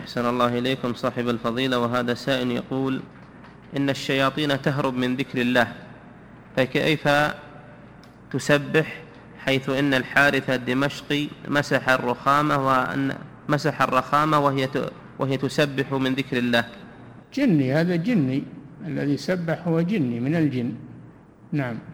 أحسن الله إليكم صاحب الفضيلة. وهذا سائل يقول إن الشياطين تهرب من ذكر الله، فكيف تسبح حيث إن الحارث الدمشقي مسح الرخامة وهي تسبح من ذكر الله؟ جني، هذا جني، الذي سبح هو جني من الجن. نعم.